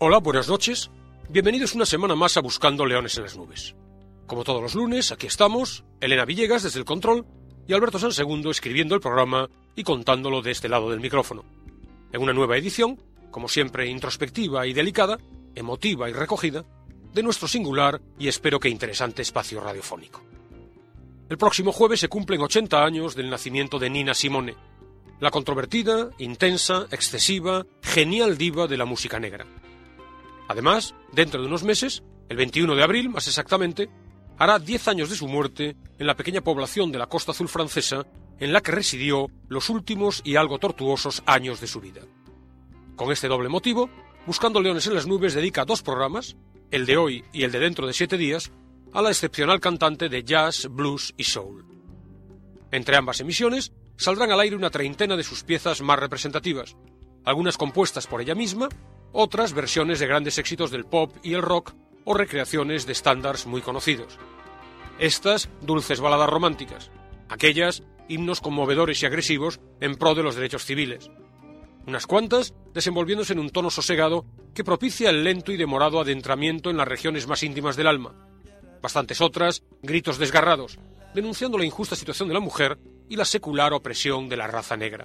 Hola, buenas noches. Bienvenidos una semana más a Buscando Leones en las Nubes. Como todos los lunes, aquí estamos, Elena Villegas desde el control y Alberto Sansegundo escribiendo el programa y contándolo de este lado del micrófono. En una nueva edición, como siempre introspectiva y delicada, emotiva y recogida, de nuestro singular y espero que interesante espacio radiofónico. El próximo jueves se cumplen 80 años del nacimiento de Nina Simone, la controvertida, intensa, excesiva, genial diva de la música negra. Además, dentro de unos meses, el 21 de abril más exactamente, hará 10 años de su muerte en la pequeña población de la Costa Azul francesa en la que residió los últimos y algo tortuosos años de su vida. Con este doble motivo, Buscando Leones en las Nubes dedica 2 programas, el de hoy y el de dentro de 7 días, a la excepcional cantante de jazz, blues y soul. Entre ambas emisiones saldrán al aire una treintena de sus piezas más representativas, algunas compuestas por ella misma, otras versiones de grandes éxitos del pop y el rock o recreaciones de estándares muy conocidos. Estas, dulces baladas románticas, aquellas, himnos conmovedores y agresivos en pro de los derechos civiles. Unas cuantas desenvolviéndose en un tono sosegado que propicia el lento y demorado adentramiento en las regiones más íntimas del alma. Bastantes otras, gritos desgarrados, denunciando la injusta situación de la mujer y la secular opresión de la raza negra.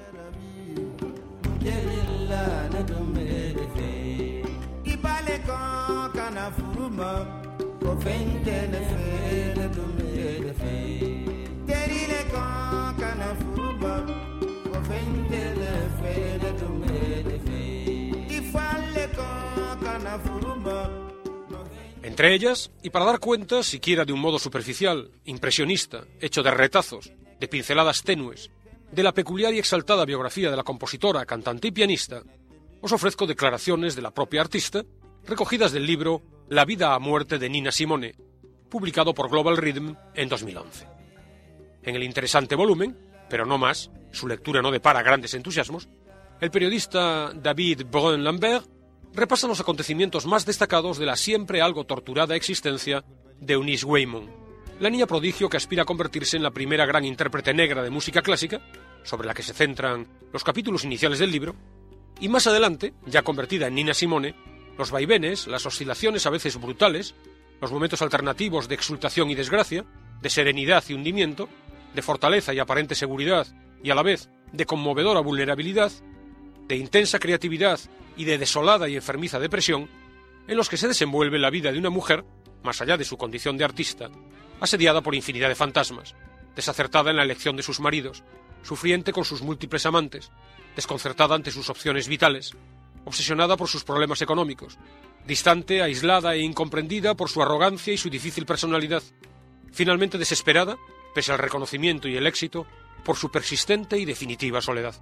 Entre ellas, y para dar cuenta, siquiera de un modo superficial, impresionista, hecho de retazos, de pinceladas tenues, de la peculiar y exaltada biografía de la compositora, cantante y pianista, os ofrezco declaraciones de la propia artista, recogidas del libro La vida a muerte de Nina Simone, publicado por Global Rhythm en 2011. En el interesante volumen, pero no más, su lectura no depara grandes entusiasmos, el periodista David Brun-Lambert repasa los acontecimientos más destacados de la siempre algo torturada existencia de Eunice Waymon, la niña prodigio que aspira a convertirse en la primera gran intérprete negra de música clásica, sobre la que se centran los capítulos iniciales del libro, y más adelante, ya convertida en Nina Simone, los vaivenes, las oscilaciones a veces brutales, los momentos alternativos de exultación y desgracia, de serenidad y hundimiento, de fortaleza y aparente seguridad, y a la vez de conmovedora vulnerabilidad, de intensa creatividad y de desolada y enfermiza depresión, en los que se desenvuelve la vida de una mujer, más allá de su condición de artista, asediada por infinidad de fantasmas, desacertada en la elección de sus maridos, sufriente con sus múltiples amantes, desconcertada ante sus opciones vitales, obsesionada por sus problemas económicos, distante, aislada e incomprendida por su arrogancia y su difícil personalidad, finalmente desesperada, pese al reconocimiento y el éxito, por su persistente y definitiva soledad.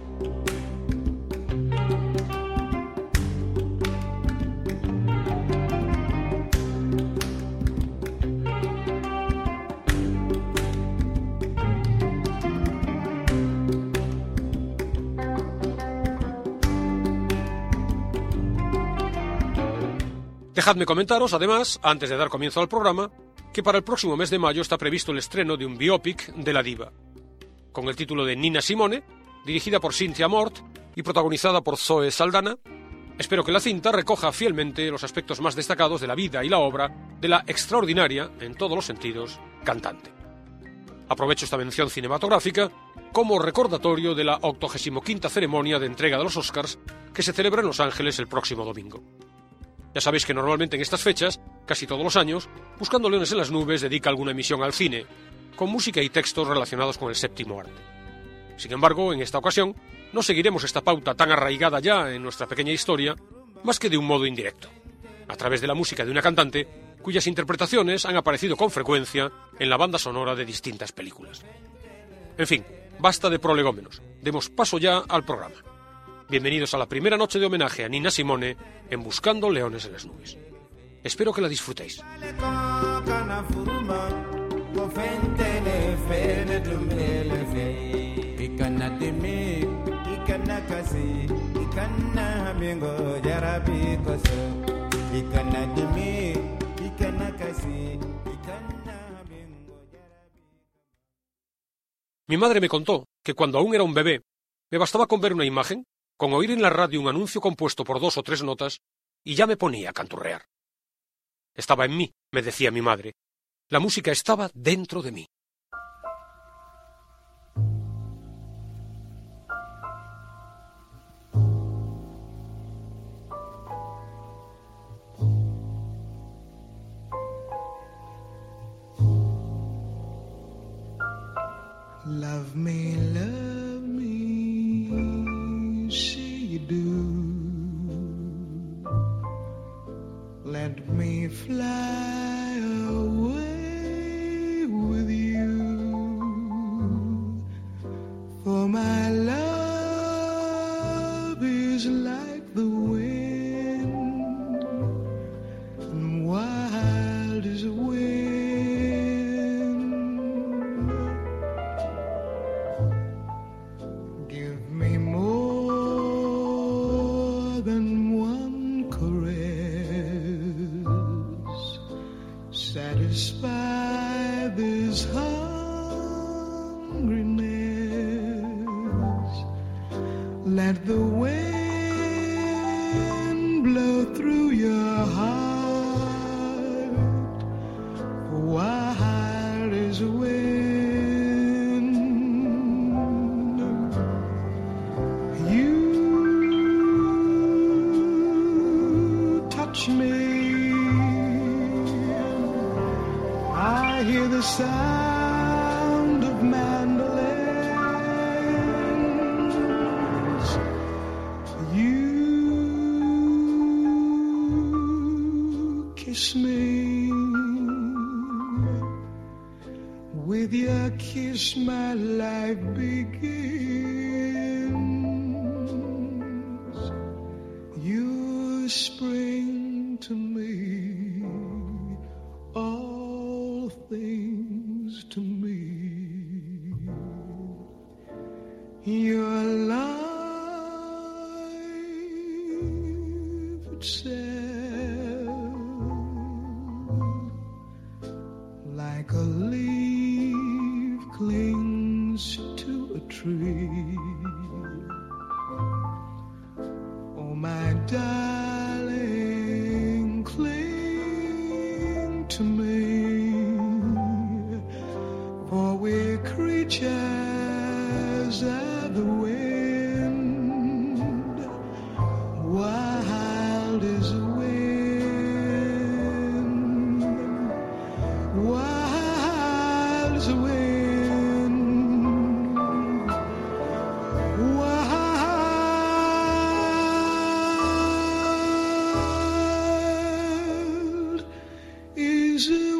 Dejadme comentaros, además, antes de dar comienzo al programa, que para el próximo mes de mayo está previsto el estreno de un biopic de la diva, con el título de Nina Simone, dirigida por Cynthia Mort y protagonizada por Zoe Saldana. Espero que la cinta recoja fielmente los aspectos más destacados de la vida y la obra de la extraordinaria, en todos los sentidos, cantante. Aprovecho esta mención cinematográfica como recordatorio de la 85ª ceremonia de entrega de los Oscars que se celebra en Los Ángeles el próximo domingo. Ya sabéis que normalmente en estas fechas, casi todos los años, Buscando Leones en las Nubes dedica alguna emisión al cine, con música y textos relacionados con el séptimo arte. Sin embargo, en esta ocasión, no seguiremos esta pauta tan arraigada ya en nuestra pequeña historia, más que de un modo indirecto, a través de la música de una cantante cuyas interpretaciones han aparecido con frecuencia en la banda sonora de distintas películas. En fin, basta de prolegómenos, demos paso ya al programa. Bienvenidos a la primera noche de homenaje a Nina Simone en Buscando Leones en las Nubes. Espero que la disfrutéis. Mi madre me contó que cuando aún era un bebé, me bastaba con ver una imagen, con oír en la radio un anuncio compuesto por 2 o 3 notas, y ya me ponía a canturrear. Estaba en mí, me decía mi madre. La música estaba dentro de mí. Love me, say you do. Let me fly away with you. For my love is like the wind, and wild as a wind. Satisfy this hungriness. Let the wind blow through your heart, wild as a wind. You touch me, I hear the sound of mandolins. You kiss me. With your kiss my life begins. You spring to me, all things to me. Your life itself, like a leaf clings to a tree. Oh, my darling, cling to me, for we're creatures of the wind, wild as a wind, wild as a wind, wild is a wind.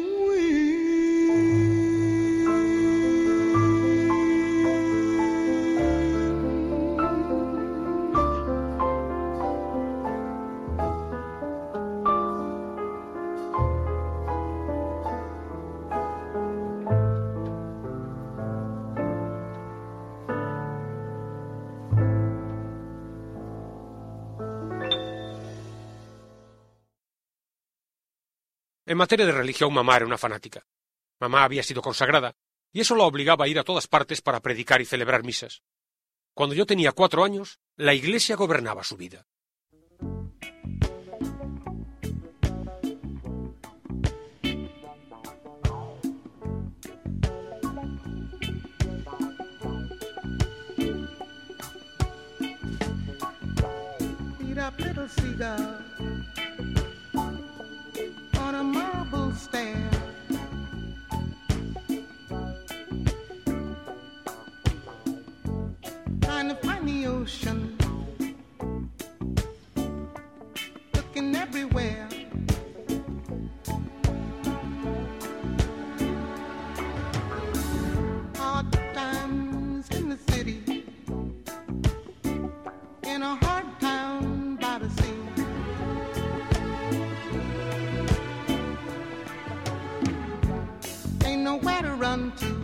En materia de religión, mamá era una fanática. Mamá había sido consagrada, y eso la obligaba a ir a todas partes para predicar y celebrar misas. Cuando yo tenía 4 años, la Iglesia gobernaba su vida. Beat up little seagull on a marble stair. Trying to find the ocean, looking everywhere. Hard times in the city, in a hard town by the sea. Ain't nowhere to run to,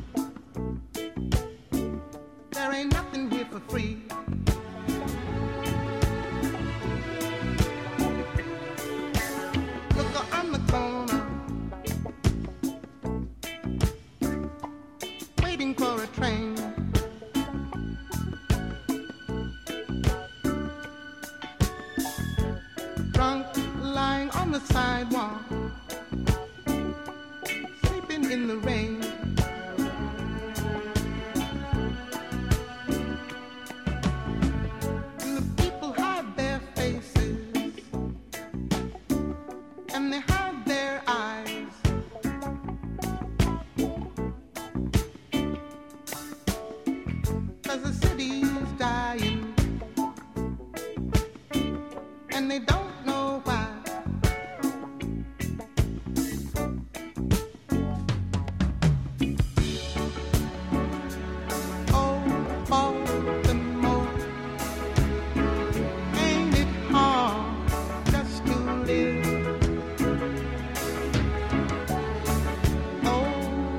there ain't nothing here for free. Look on the corner, waiting for a train. Drunk 'cause the city's dying, and they don't know why. Oh, Baltimore, ain't it hard just to live? Oh,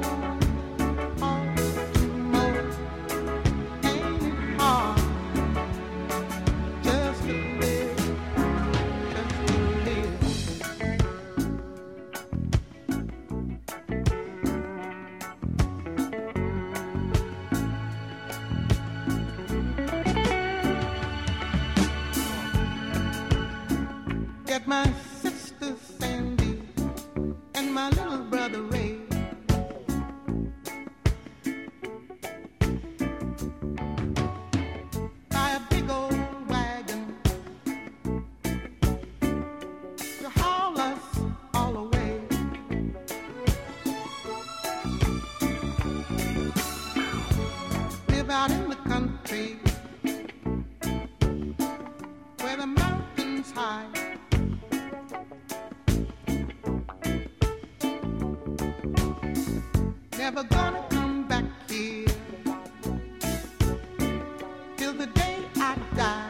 Baltimore, ain't it hard just to live, just to live? Get my sister Sandy and my little brother Ray. Buy a big old wagon to haul us all away. Live out in the country where the mountains high. Never gonna come back here till the day I die.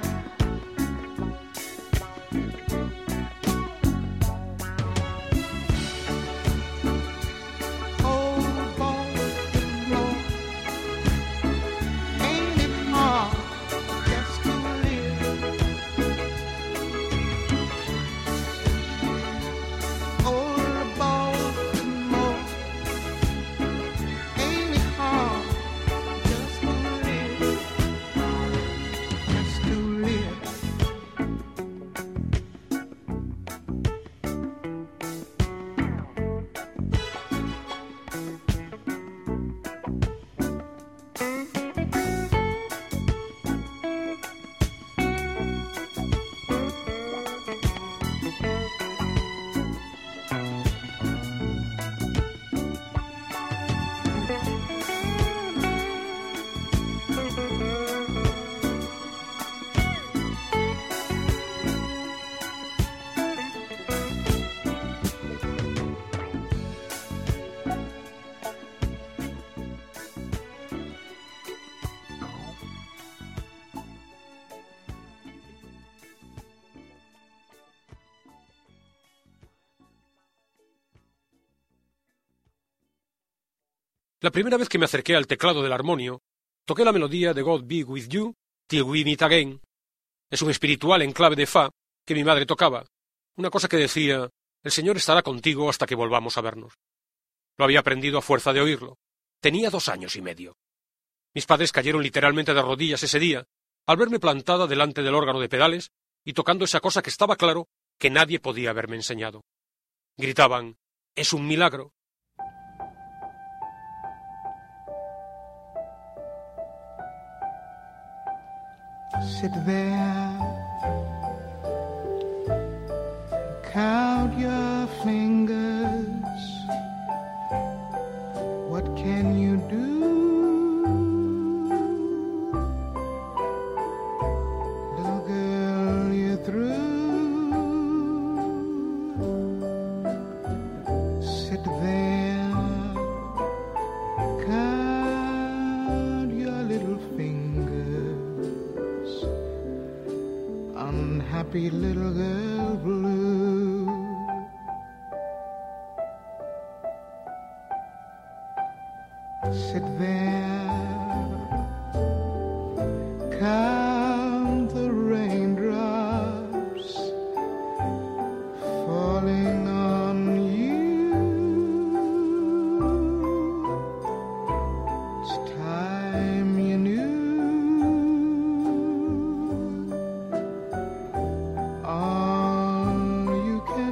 Oh, Baltimore, ain't it hard just to live? Oh, Baltimore, ain't it hard just to live? Just to live. La primera vez que me acerqué al teclado del armonio, toqué la melodía de God Be With You Till We Meet Again. Es un espiritual en clave de fa que mi madre tocaba, una cosa que decía: el Señor estará contigo hasta que volvamos a vernos. Lo había aprendido a fuerza de oírlo. Tenía 2 años y medio. Mis padres cayeron literalmente de rodillas ese día, al verme plantada delante del órgano de pedales y tocando esa cosa que estaba claro que nadie podía haberme enseñado. Gritaban: «¡Es un milagro!». Sit there, count your fingers. What can you do? Little girl, you're through. Sit there, count your little fingers. Unhappy little girl blue. Sit there, count the raindrops falling on you. It's time you knew. All you can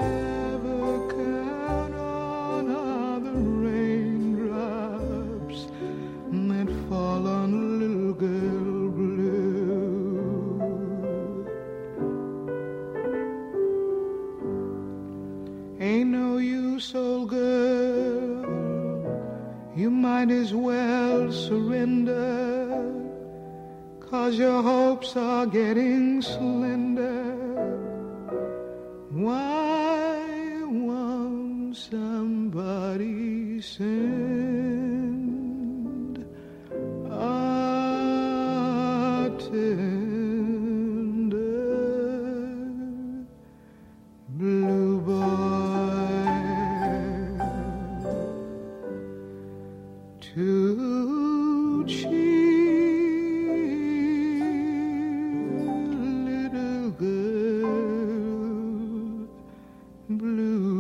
ever count on are the raindrops 'cause your hopes are getting slender. Why won't somebody send a tender blue boy to cheer little girl blue?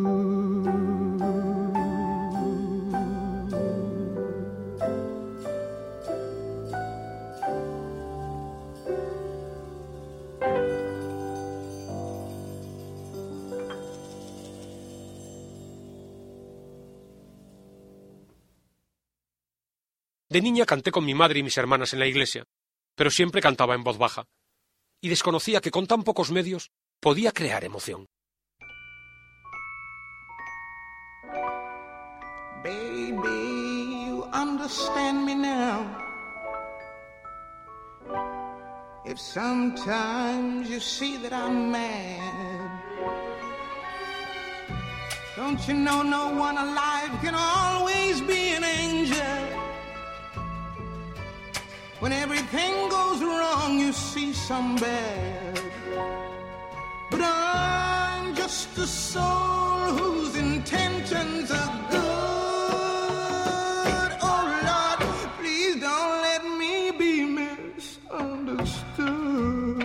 De niña canté con mi madre y mis hermanas en la iglesia, pero siempre cantaba en voz baja, y desconocía que con tan pocos medios podía crear emoción. Baby, you understand me now. If sometimes you see that I'm mad, don't you know no one alive can always be an angel? When everything goes wrong, you see some bad. But I'm just a soul whose intentions are good. Oh Lord, please don't let me be misunderstood.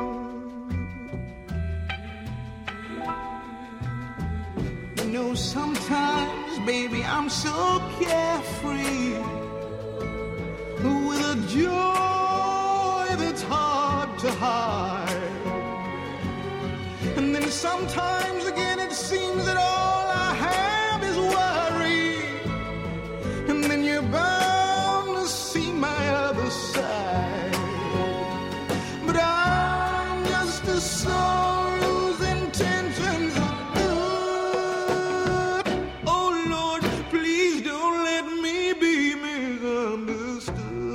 You know, sometimes, baby, I'm so carefree, with a joy that's hard to hide. And then sometimes again it seems that all I have is worry. And then you're bound to see my other side. But I'm just a soul whose intentions are good. Oh Lord, please don't let me be misunderstood.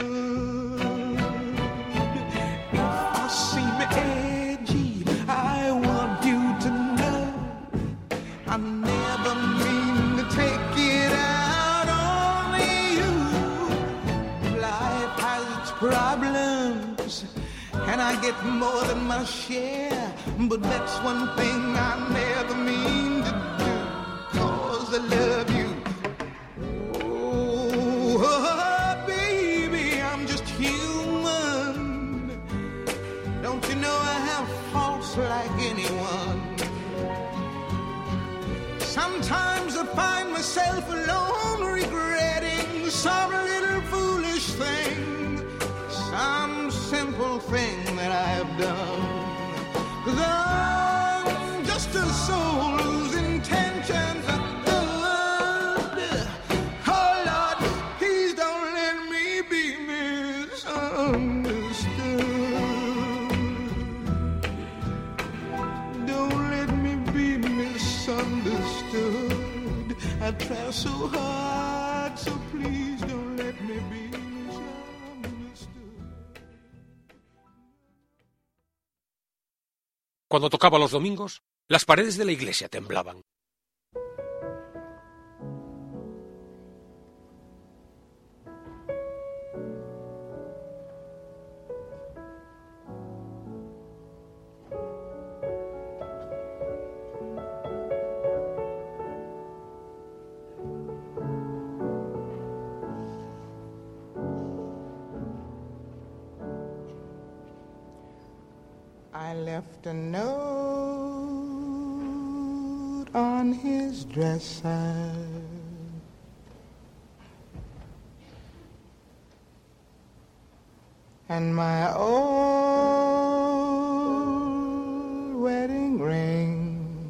I never mean to take it out on you. Life has its problems, and I get more than my share. But that's one thing I never mean to do, 'cause I love you. Oh, baby, I'm just human. Don't you know I have faults like anyone? Sometimes I find myself alone regretting some little foolish thing, some simple thing that I've done. 'Cause I'm just a soul whose intentions are good. Oh Lord, please don't let me be misunderstood. Don't let me be misunderstood. I try so hard, so please don't let me be misunderstood. Cuando tocaba los domingos, las paredes de la iglesia temblaban. I left a note on his dresser, and my old wedding ring.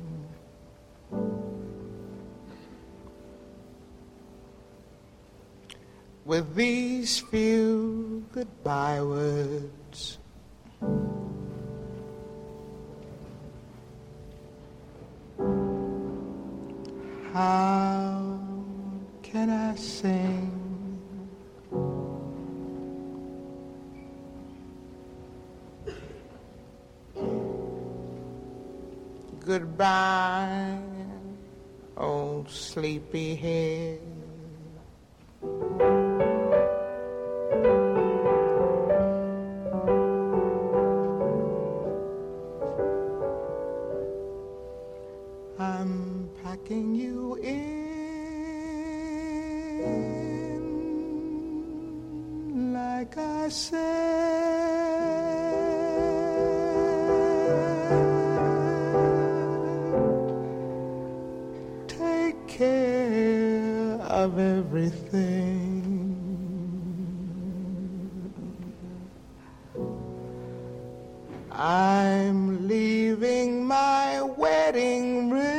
With these few goodbye words, how can I sing goodbye, old sleepyhead. I'm packing you in like I said. Take care of everything. I'm leaving my wedding ring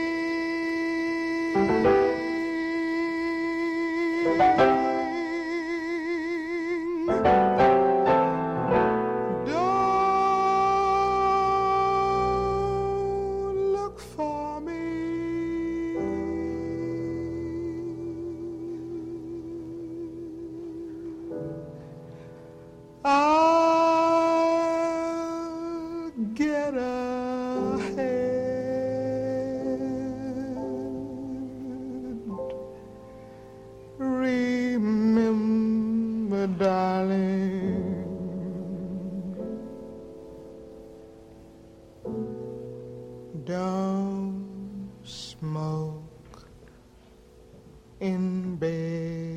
don't look for me. I'll get ahead. Remember, darling, don't smoke in bed.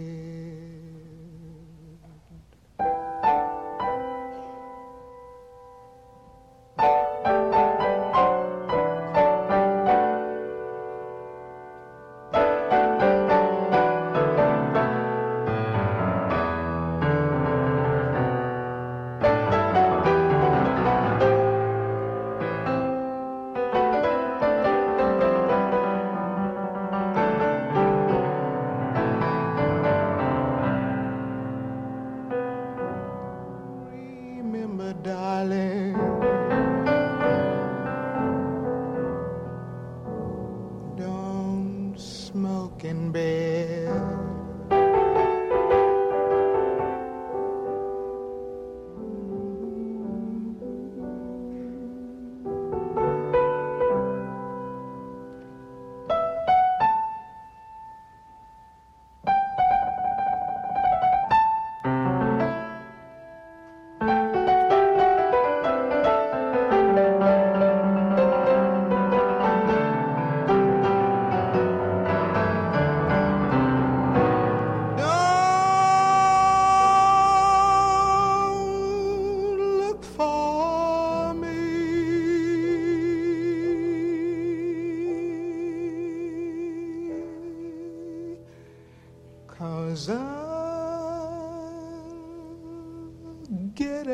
Remember, darling, don't smoke in bed. Don't look for me. 'Cause I'll get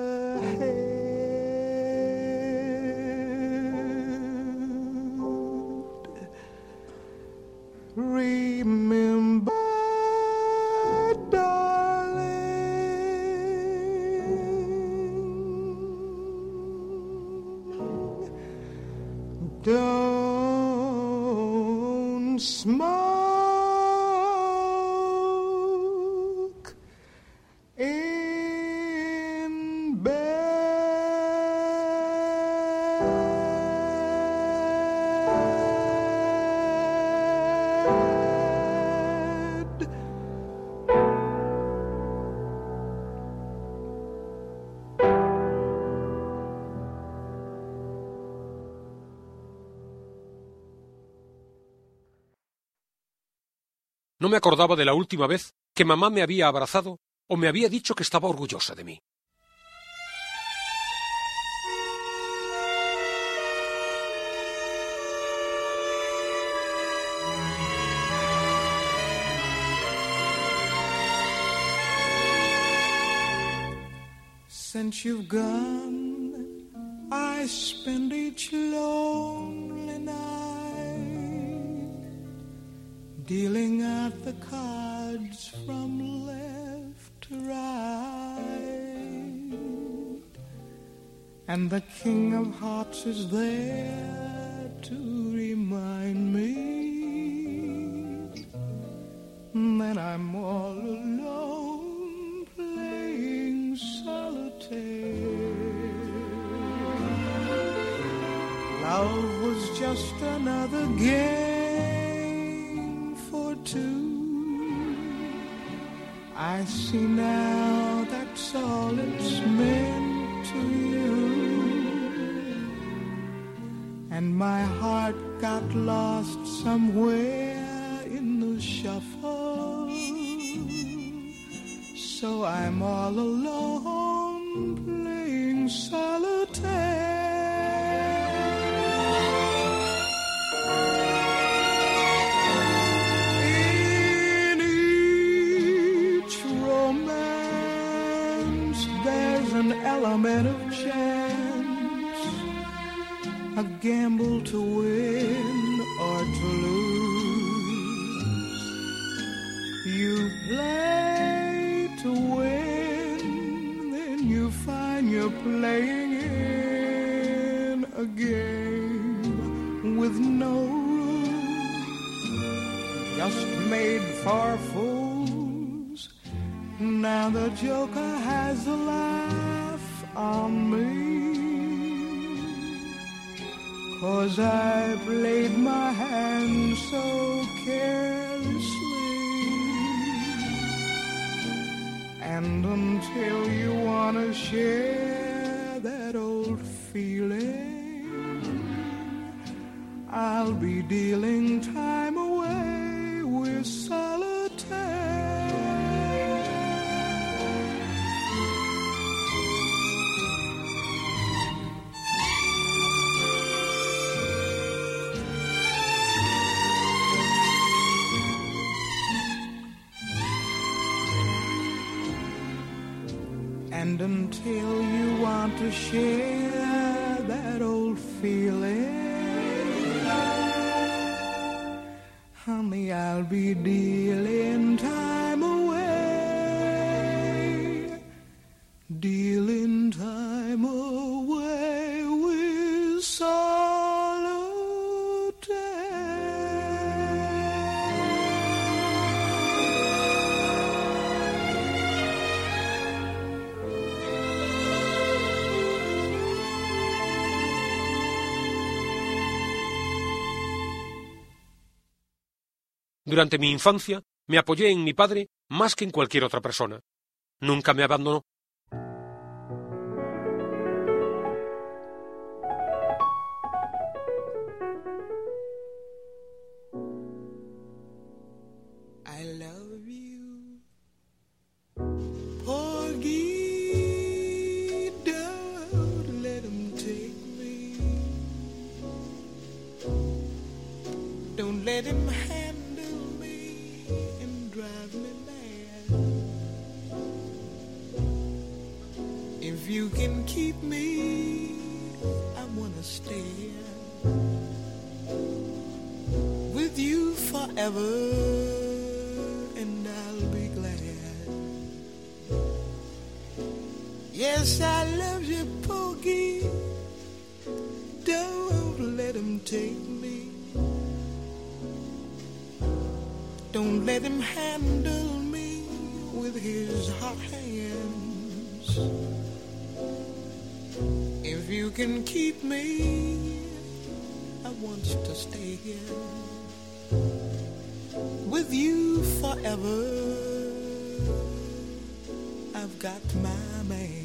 ahead. Remember, darling, don't smoke in bed. No me acordaba de la última vez que mamá me había abrazado o me había dicho que estaba orgullosa de mí. Since you've gone, I spend each lonely night dealing out the cards from left to right, and the King of Hearts is there to remind me that I'm all alone playing solitaire. Love will was just another game for two. I see now that's all it's meant to you. And my heart got lost somewhere in the shuffle. So I'm all alone playing solitaire. In each romance there's an element of chance, a gamble to win or to lose. You play to win, then you find you're playing in a game with no rules, just made for fools. Now the joker has the laugh on me, 'cause I played my hand so carelessly. And until you want to share that old feeling, I'll be dealing time away with solitaire. And until you want to share that old feeling, honey, I'll be dealing time away, dealing time away with solitaire. Durante mi infancia me apoyé en mi padre más que en cualquier otra persona. Nunca me abandonó. I love you, Porgy, don't let him take me. Don't let him handle me and drive me mad. If you can keep me, I wanna stay with you forever. Yes, I love you, Porgy. Don't let him take me. Don't let him handle me with his hot hands. If you can keep me, I want to stay here with you forever. I've got my man.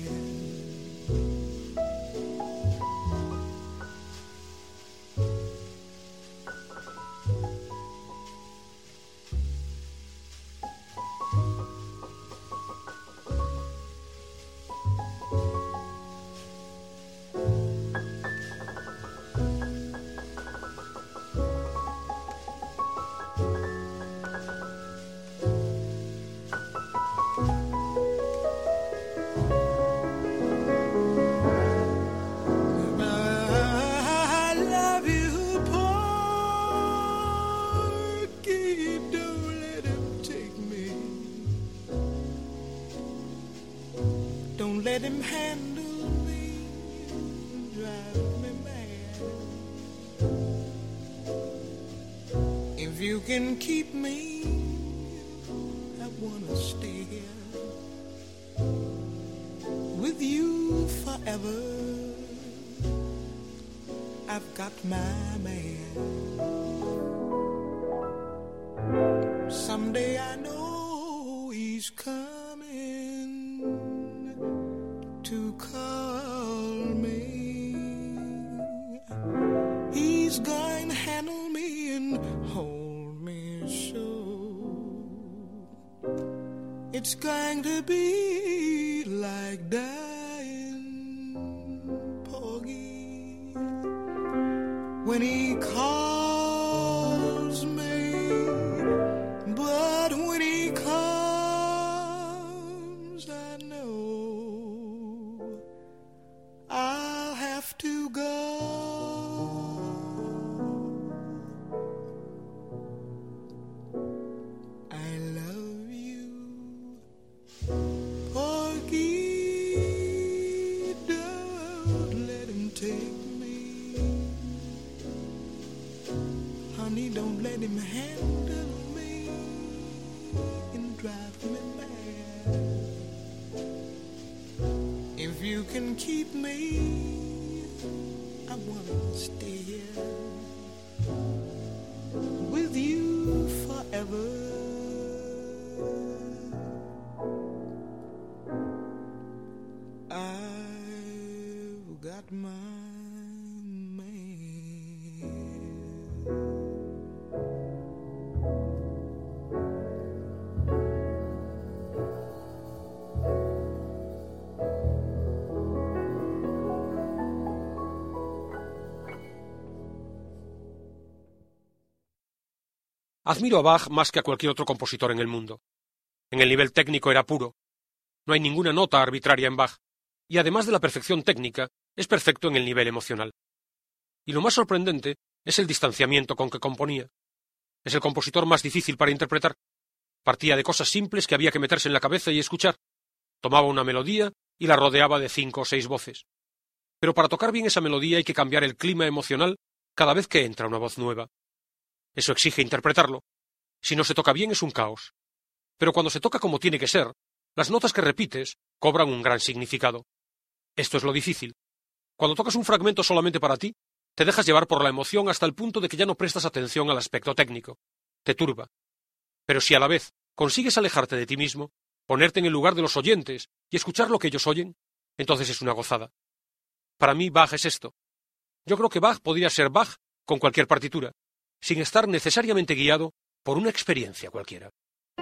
Let him handle me, drive me mad. If you can keep me, I wanna stay here with you forever. I've got my man. Someday I know he's coming to call me. He's going to handle me and hold me so. It's going to be like dying, Porgy, when he calls me. But when he comes, I know I'll have to go. I love you, Porgy, don't let him take me. Honey, don't let him handle me and drive me mad. If you can keep me, I wanna stay here with you forever. I've got my Admiro a Bach más que a cualquier otro compositor en el mundo. En el nivel técnico era puro. No hay ninguna nota arbitraria en Bach, y además de la perfección técnica, es perfecto en el nivel emocional. Y lo más sorprendente es el distanciamiento con que componía. Es el compositor más difícil para interpretar. Partía de cosas simples que había que meterse en la cabeza y escuchar. Tomaba una melodía y la rodeaba de 5 o 6 voces. Pero para tocar bien esa melodía hay que cambiar el clima emocional cada vez que entra una voz nueva. Eso exige interpretarlo. Si no se toca bien es un caos. Pero cuando se toca como tiene que ser, las notas que repites cobran un gran significado. Esto es lo difícil. Cuando tocas un fragmento solamente para ti, te dejas llevar por la emoción hasta el punto de que ya no prestas atención al aspecto técnico. Te turba. Pero si a la vez consigues alejarte de ti mismo, ponerte en el lugar de los oyentes y escuchar lo que ellos oyen, entonces es una gozada. Para mí Bach es esto. Yo creo que Bach podría ser Bach con cualquier partitura, sin estar necesariamente guiado por una experiencia cualquiera.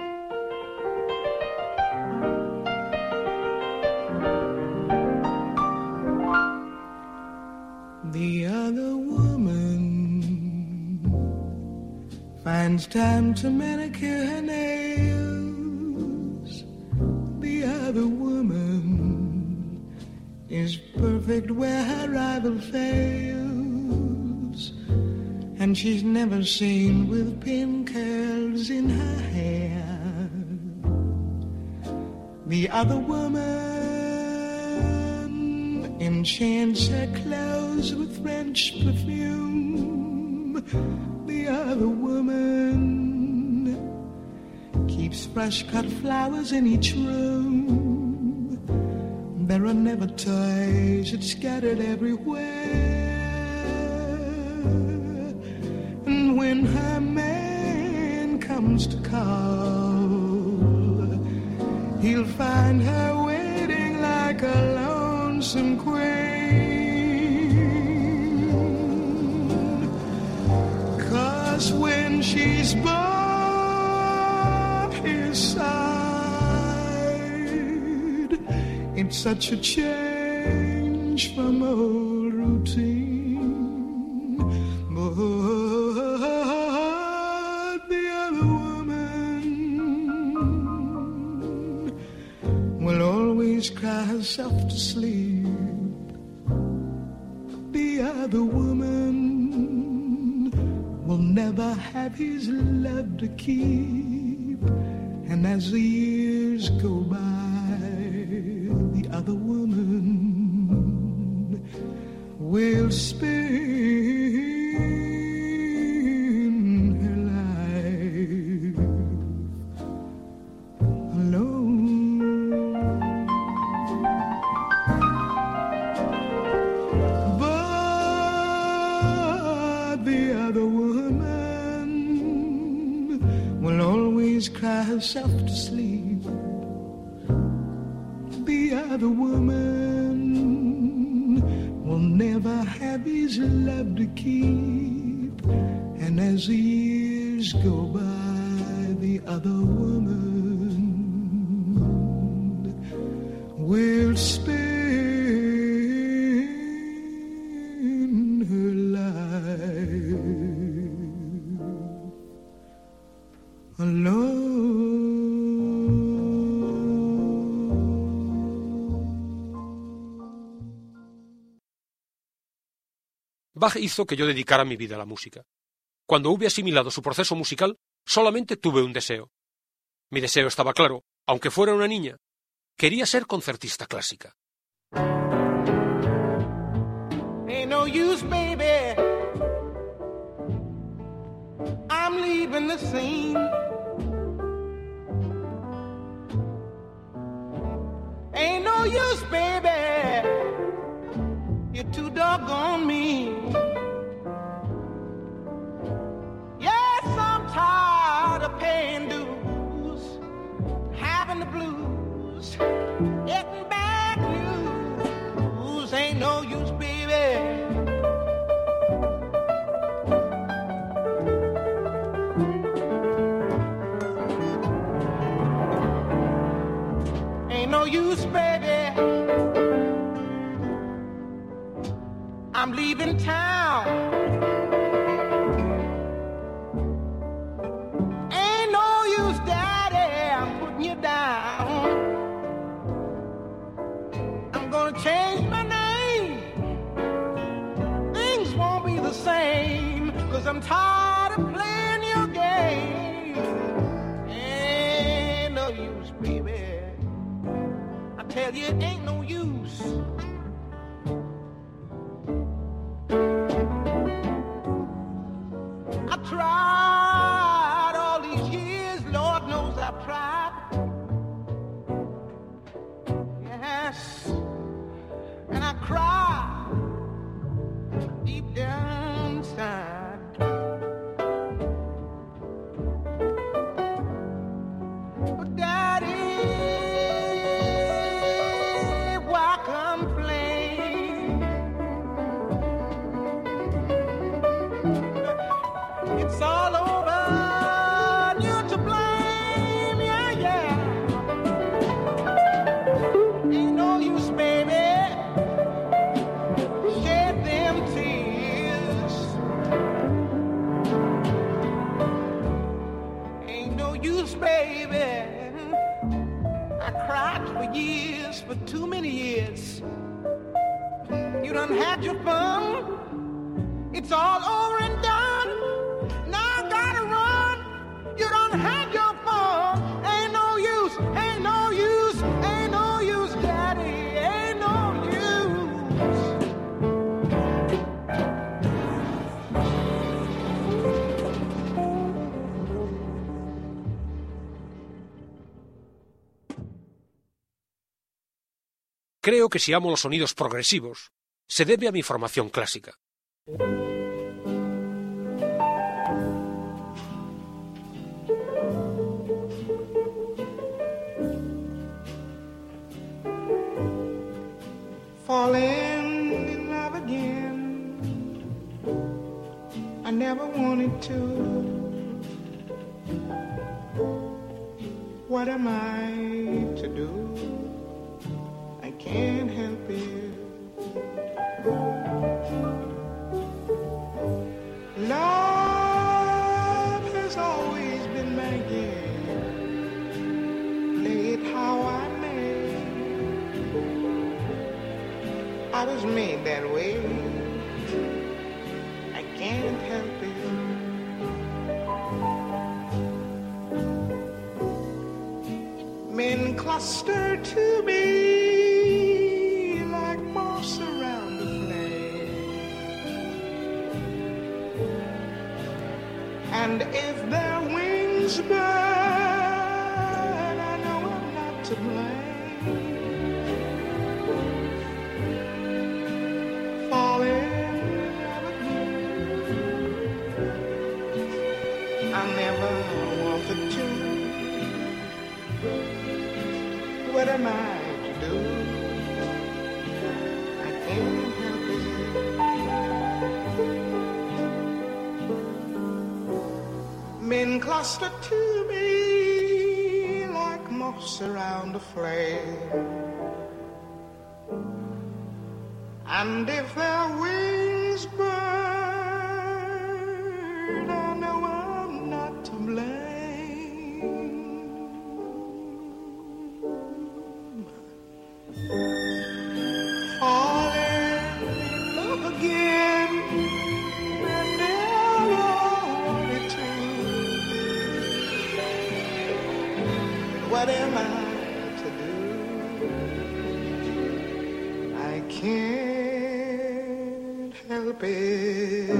The other woman finds time to manicure her nails. The other woman is perfect where her rival fails. And she's never seen with pin curls in her hair. The other woman enchants her clothes with French perfume. The other woman keeps fresh-cut flowers in each room. There are never toys, it's scattered everywhere. And when her man comes to call, he'll find her waiting like a lonesome queen. 'Cause when she's by his side, it's such a change from old routine. But the other woman will always cry herself to sleep. The other woman will never have his love to keep. And as the years go by, the other woman will spend her life alone. But always cry herself to sleep. The other woman will never have his love to keep. And as the years go by, the other woman will spend her life alone. Bach hizo que yo dedicara mi vida a la música. Cuando hube asimilado su proceso musical, solamente tuve un deseo. Mi deseo estaba claro, aunque fuera una niña. Quería ser concertista clásica. Ain't no use, baby. I'm leaving the scene. Ain't no use, baby. You're too doggone mean. Yes, I'm tired of paying dues, having the blues, getting back news. Ain't no use, baby. Ain't no use, baby. I'm leaving town. Ain't no use, Daddy, I'm putting you down. I'm gonna change my name. Things won't be the same, 'cause I'm tired of playing your game. Ain't no use, baby. I tell you, it ain't no use. I tried all these years, Lord knows I've tried. Yes, and I cried deep down inside. But Daddy, why complain? It's all over, you're to blame, yeah, yeah. Ain't no use, baby, shed them tears. Ain't no use, baby, I cried for years, for too many years. You done had your fun, it's all over and done. Now I gotta run. You done had your fun. Ain't no use, ain't no use, ain't no use, Daddy, ain't no use. Creo que si amo los sonidos progresivos, se debe a mi formación clásica. Falling in love again, I never wanted to. What am I to do? I can't help it. Love has always been my game. Play it how I may. I was made that way. I can't help it. Men cluster to me like moss around the flame. And if their wings burn, I know I'm not to blame. Falling in love again, I never wanted to. cluster to me like moths around a flame. And if their wings burn, I know I'm not to blame. Falling in love again, and they're already two. What am I to do? I can't help it.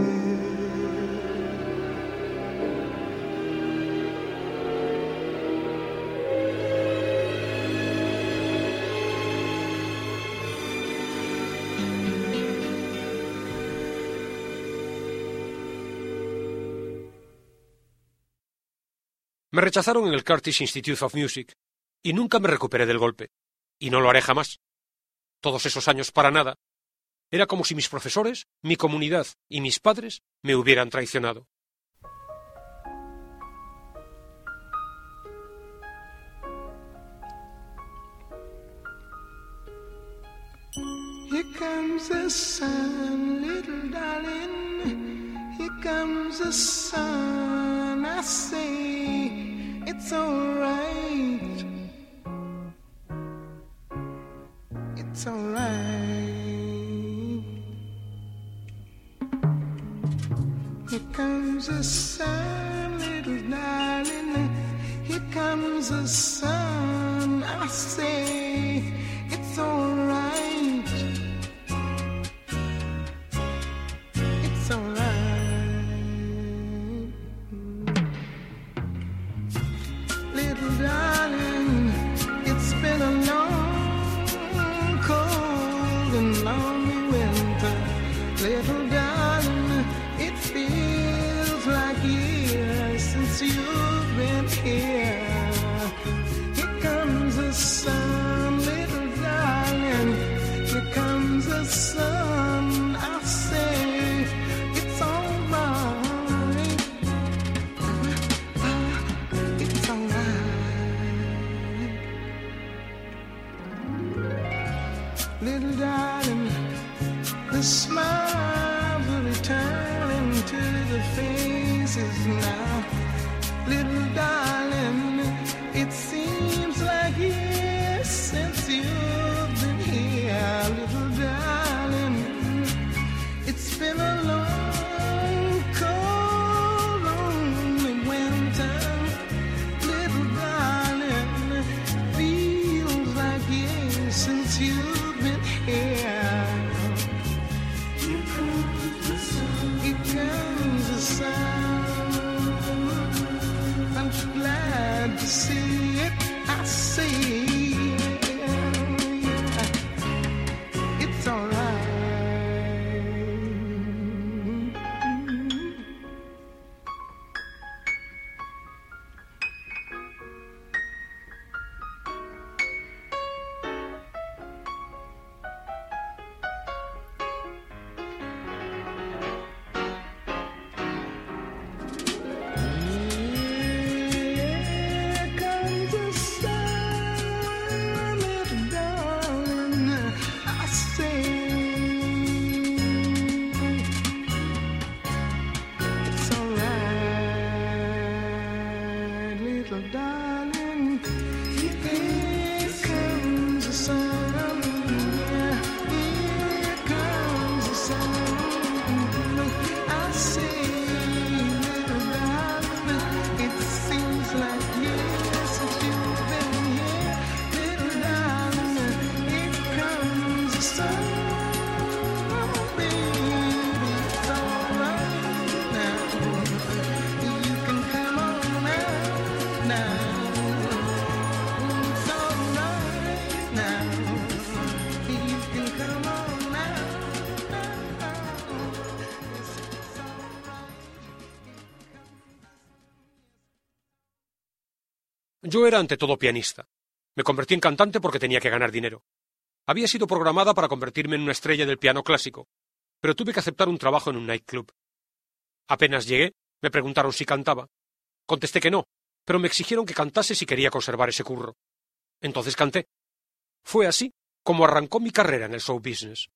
Me rechazaron en el Curtis Institute of Music y nunca me recuperé del golpe, y no lo haré jamás. Todos esos años para nada. Era como si mis profesores, mi comunidad y mis padres me hubieran traicionado. Here comes the sun, little darling. Here comes the sun. I say it's alright. It's alright. Here comes the sun, little darling. Here comes the sun. I say it's alright. It's alright. Little darling, it's been a long, cold and lonely winter. Little darling, it feels like years since you've been here. Here comes the sun, little darling. Here comes the sun. I say it's alright. It's alright. Little darling, the smiles are returning to the faces now. Little darling, it seems like years since you've been here. Little darling, it's been a long, cold, lonely winter. Little darling, feels like years since you've been here. Here comes the sun. Here comes the sun. I'm so glad to see it. I see it's alright. Here comes the sun, little darling. I say it's alright, little darling. Here comes the sun. Here comes the sun. I say, little darling, it seems like years since you've been here. Little darling, here comes the sun. Baby, it's alright now. You can come on now. It's alright now. You can come on now. Yes, it's alright. Yo era ante todo pianista. Me convertí en cantante porque tenía que ganar dinero. Había sido programada para convertirme en una estrella del piano clásico, pero tuve que aceptar un trabajo en un nightclub. Apenas llegué, me preguntaron si cantaba. Contesté que no, pero me exigieron que cantase si quería conservar ese curro. Entonces canté. Fue así como arrancó mi carrera en el show business.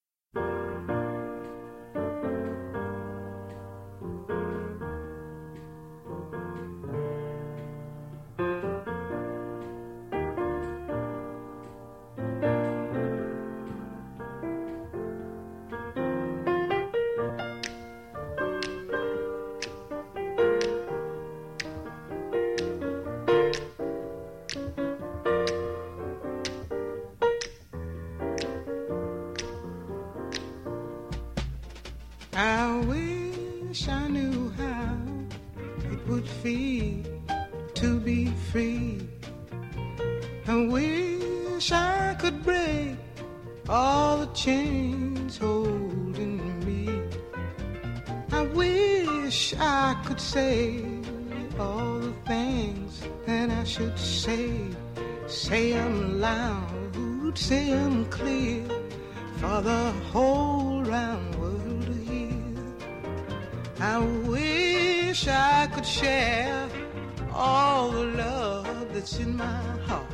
I wish I knew how it would feel to be free. I wish I could break all the chains holding me. I wish I could say all the things that I should say. Say them loud, say them clear for the whole round world. I wish I could share all the love that's in my heart.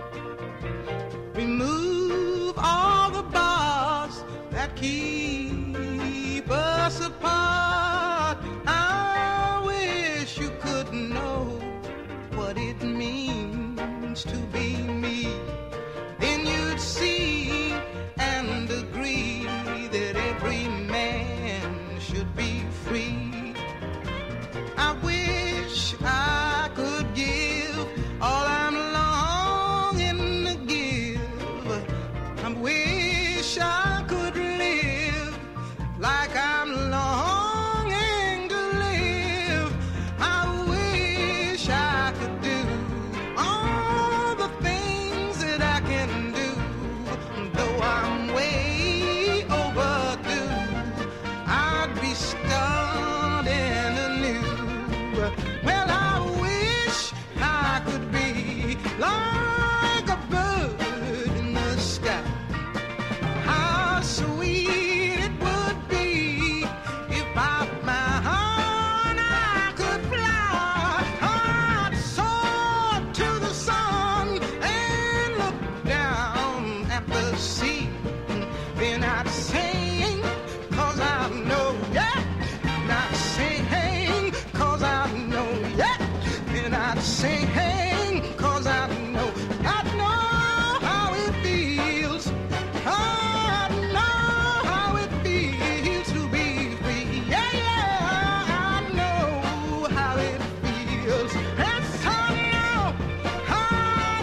Remove all the bars that keep us apart. I wish you could know what it means to be me. Then you'd see and agree that every man should be free. I wish I could give all I'm longing to give. I wish I could live like I'm longing to live. I wish I could do all the things that I can do, though I'm way overdue. I'd be starting anew. Well, I wish I could be like a bird in the sky. How sweet it would be if by my heart I could fly. I'd soar to the sun and look down at the sea. Then I'd sing, 'cause I know, yeah. And I'd sing, 'cause I know, yeah. And I'd sing, 'cause I know how it feels. I know how it feels to be free. Yeah, yeah, I know how it feels. Yes, I know how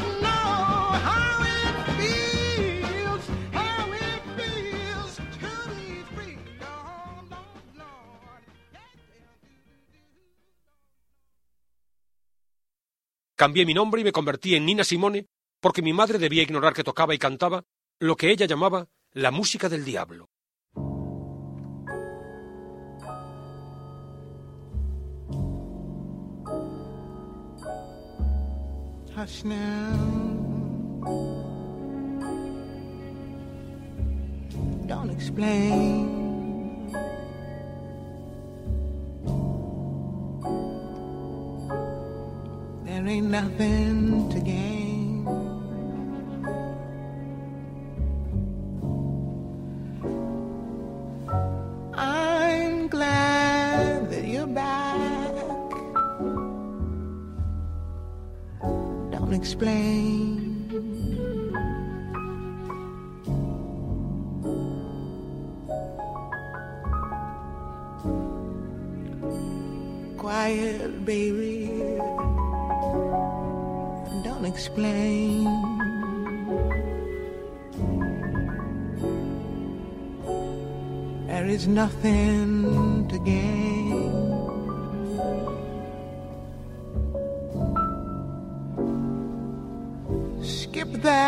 it feels to be free. Lord, Lord, Lord. Cambié mi nombre y me convertí en Nina Simone porque mi madre debía ignorar que tocaba y cantaba lo que ella llamaba la música del diablo. Hush now. Don't explain. There ain't nothing to gain. I'm glad that you're back. Don't explain. Quiet, baby. Don't explain. There is nothing to gain. Skip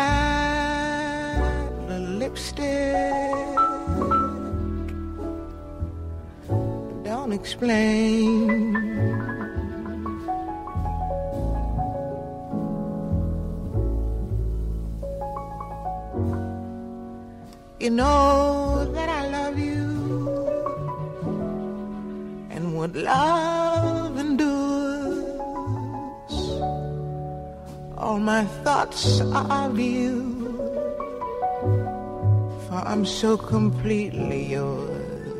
that lipstick. Don't explain. You know that I love you, and what love endures All my thoughts are of you, for I'm so completely yours.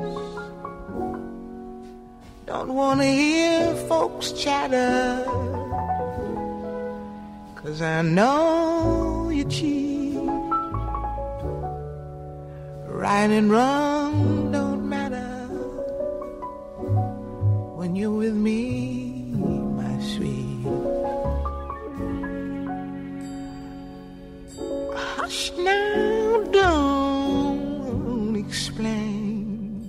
Don't wanna hear folks chatter, 'cause I know you cheat. Right and wrong don't matter when you're with me, my sweet. Hush now, don't explain.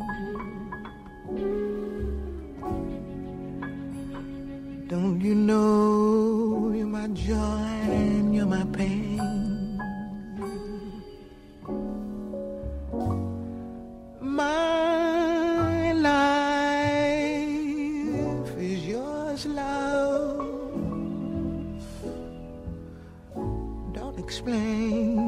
Don't you know you're my joy and you're my pain? My life is yours, love. Don't explain.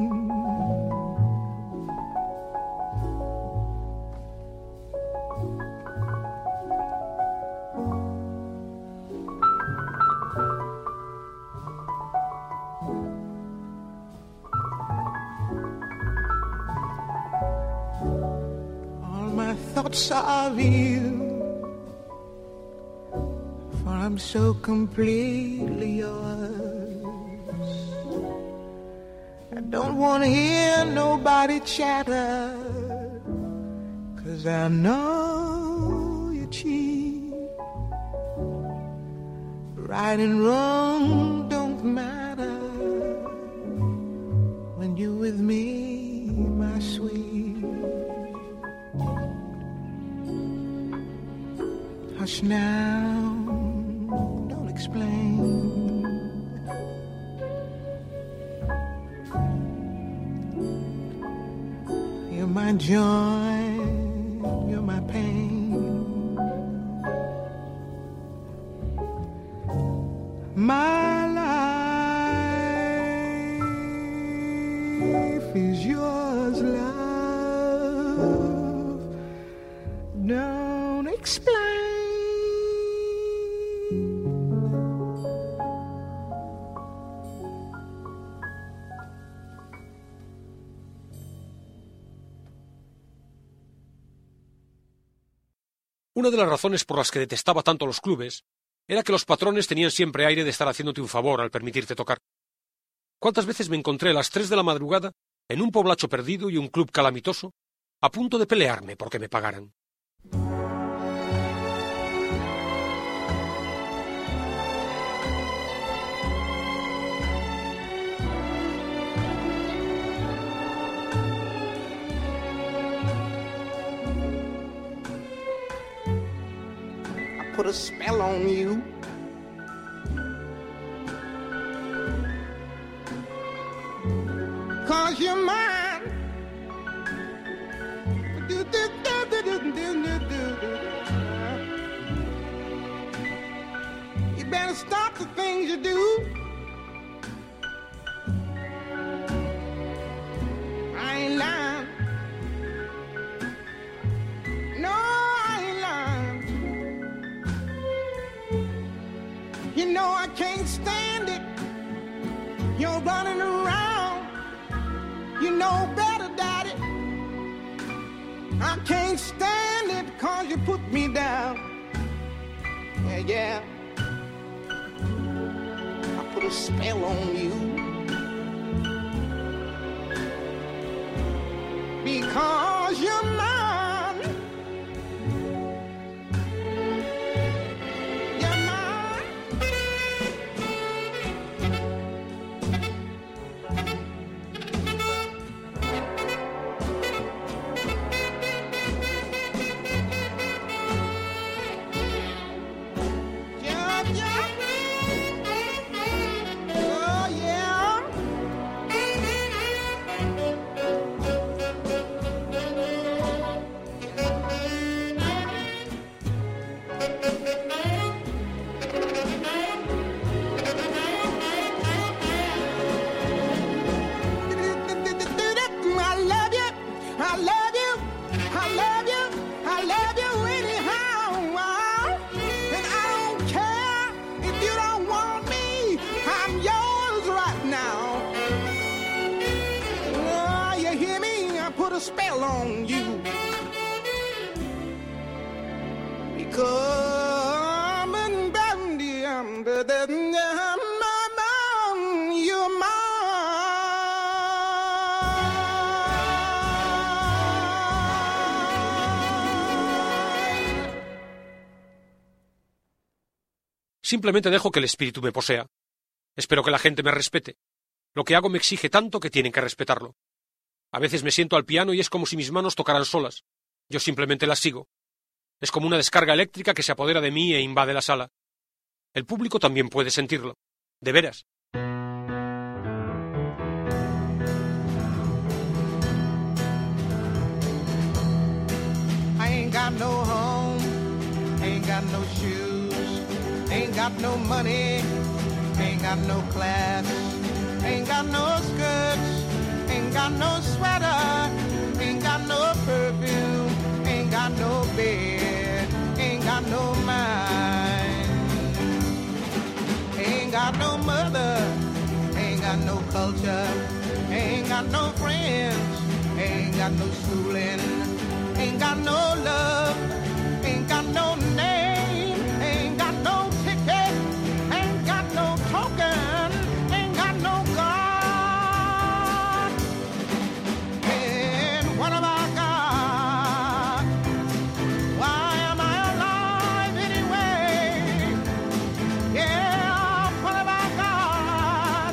Thoughts of you, for I'm so completely yours. I don't want to hear nobody chatter, 'cause I know you cheat. Right and wrong don't matter when you're with me, my sweet. Hush now, don't explain. You're my joy, you're my pain. My life is yours, love. Don't explain. Una de las razones por las que detestaba tanto los clubes era que los patrones tenían siempre aire de estar haciéndote un favor al permitirte tocar. ¿Cuántas veces me encontré a las 3 de la madrugada en un poblacho perdido y un club calamitoso a punto de pelearme porque me pagaran? Put a spell on you. Cause you're mine. You better stop the things you do. I ain't lying. No, you know I can't stand it. You're running around. You know better, Daddy. I can't stand it 'cause you put me down. Yeah, yeah. I put a spell on you. Because you're mine. a spell on you. Come and bandy under the you're mine. Simplemente dejo que el espíritu me posea. Espero que la gente me respete. Lo que hago me exige tanto que tienen que respetarlo. A veces me siento al piano y es como si mis manos tocaran solas. Yo simplemente las sigo. Es como una descarga eléctrica que se apodera de mí e invade la sala. El público también puede sentirlo. De veras. I ain't got no home, ain't got no shoes, ain't got no money, ain't got no class, ain't got no skirts, ain't got no sweater, ain't got no perfume, ain't got no bed, ain't got no mind, ain't got no mother, ain't got no culture, ain't got no friends, ain't got no schooling, ain't got no love, ain't got no name, ain't got no ticket, ain't got no token, ain't got no God. And what have I got? Why am I alive anyway? Yeah, what have I got?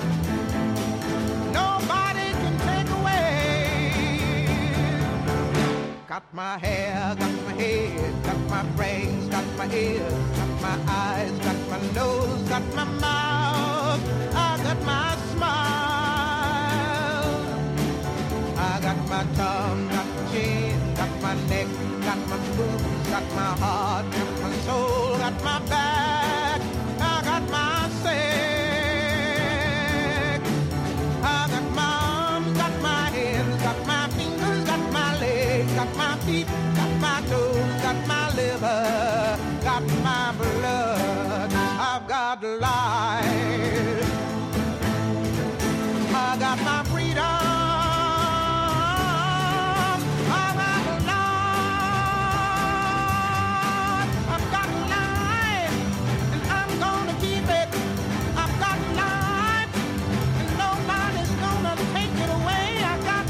Nobody can take away. Got my hair, got my head, got my brains, got my ears, got my eyes, got my nose, got my mouth, I got my smile. I got my tongue, got my chin, got my neck, got my boobs, got my heart, got my soul, got my back, I got my sex. I got my arms, got my hands, got my fingers, got my legs, got my feet, got my toes, got my liver, got my blood. I've got life. I got my freedom. I've got life. I've got life, and I'm gonna keep it. I've got life, and nobody's gonna take it away. I've got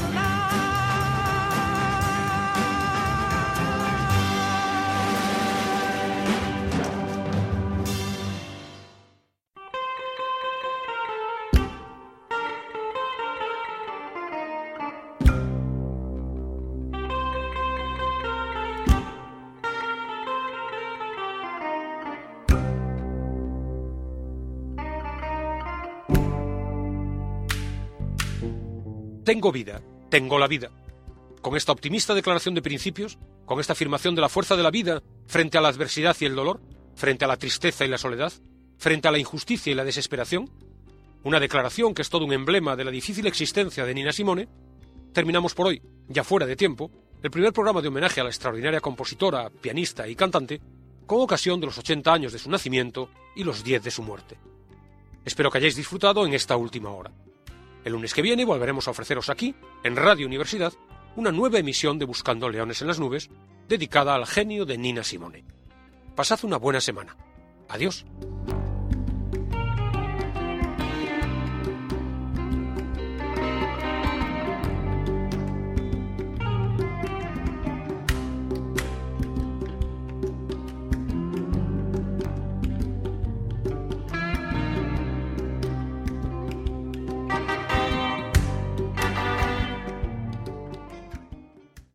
Tengo vida, tengo la vida. Con esta optimista declaración de principios, con esta afirmación de la fuerza de la vida frente a la adversidad y el dolor, frente a la tristeza y la soledad, frente a la injusticia y la desesperación, una declaración que es todo un emblema de la difícil existencia de Nina Simone, terminamos por hoy, ya fuera de tiempo, el primer programa de homenaje a la extraordinaria compositora, pianista y cantante, con ocasión de los 80 años de su nacimiento y los 10 de su muerte. Espero que hayáis disfrutado en esta última hora. El lunes que viene volveremos a ofreceros aquí, en Radio Universidad, una nueva emisión de Buscando Leones en las Nubes, dedicada al genio de Nina Simone. Pasad una buena semana. Adiós.